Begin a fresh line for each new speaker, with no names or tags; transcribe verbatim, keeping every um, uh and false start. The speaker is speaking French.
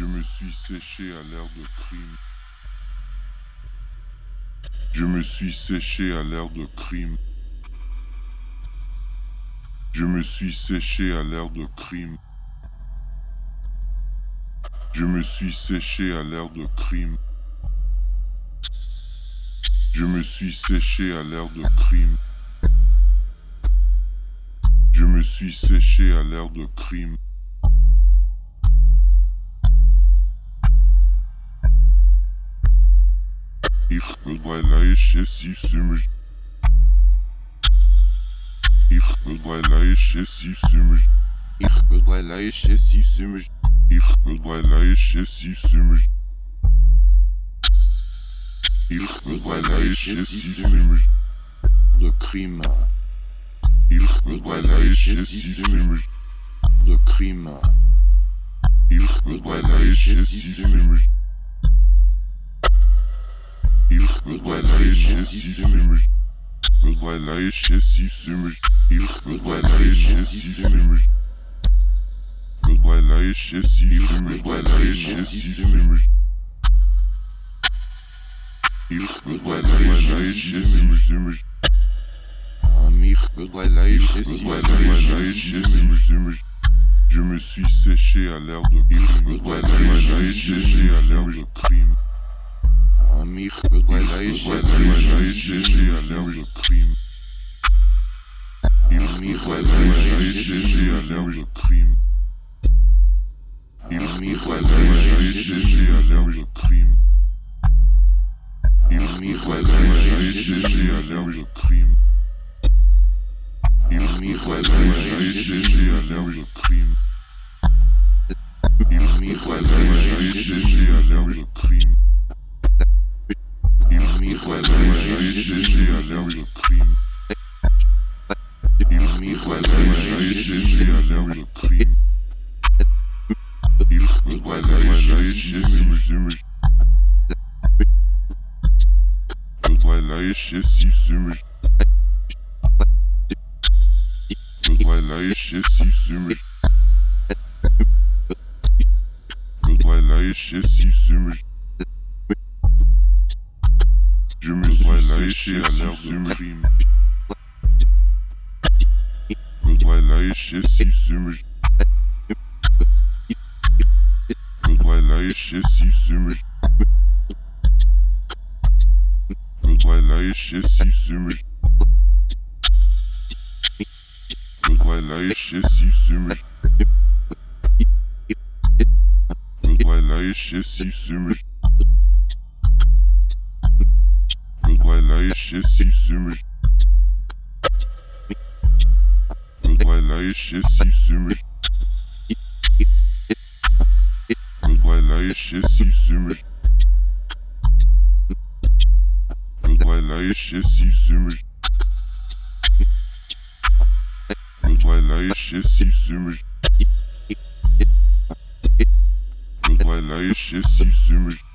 Je me suis séché à l'air de crime. Je me suis séché à l'air de crime. Je me suis séché à l'air de crime. Je me suis séché à l'air de crime. Je me suis séché à l'air de crime. Je me suis séché à l'air de crime. Ich begleiche sie sümmisch. Ich begleiche sie sümmisch. Ich begleiche sie sümmisch. Ich begleiche sie sümmisch. Ich begleiche sie sümmisch. De crime. Ich begleiche sie sümmisch. De crime. Ich begleiche sie sümmisch. Ich begleiche sie sümmisch. Begleiche sie sümmisch. Ich begleiche sie sümmisch. Begleiche sie sümmisch. Begleiche sie sümmisch. Ich begleiche sie sümmisch. Ich begleiche sie sümmisch. Je me suis séché à l'air de crime. Ich begleiche séché à l'air de crime. Ich begleiche séché à l'air de crime. Ich begleiche séché à l'air de crime. Ich begleiche séché à l'air de crime. Ich begleiche séché à l'air de crime. Ich begleiche séché à l'air de crime. Ich begleiche séché à l'air de crime. Ich begleiche séché à l'air de crime. Ich begleiche séché à l'air de crime. Ich begleiche sie sümmisch. Begleiche sie sümmisch. Begleiche sie sümmisch. Begleiche sie sümmisch. Je me suis séché à l'air de crime. Begleiche sie sümmisch. Begleiche sie sümmisch. Begleiche sie sümmisch. Begleiche sie sümmisch. Begleiche sie sümmisch. Begleiche sie sümmisch. Begleiche sie sümmisch. Begleiche sie sümmisch. Begleiche sie sümmisch. Begleiche sie sümmisch. Begleiche sie sümmisch.